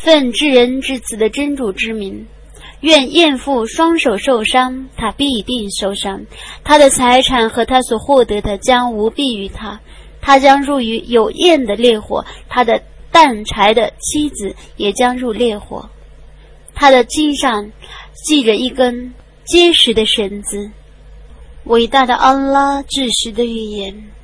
奉至人之子的真主之名，愿艳妇双手受伤，他必定受伤，他的财产和他所获得的将无裨于他，他将入于有焰的烈火，他的担柴的妻子也将入烈火，他的肩上系着一根结实的绳子。伟大的安拉至实的预言。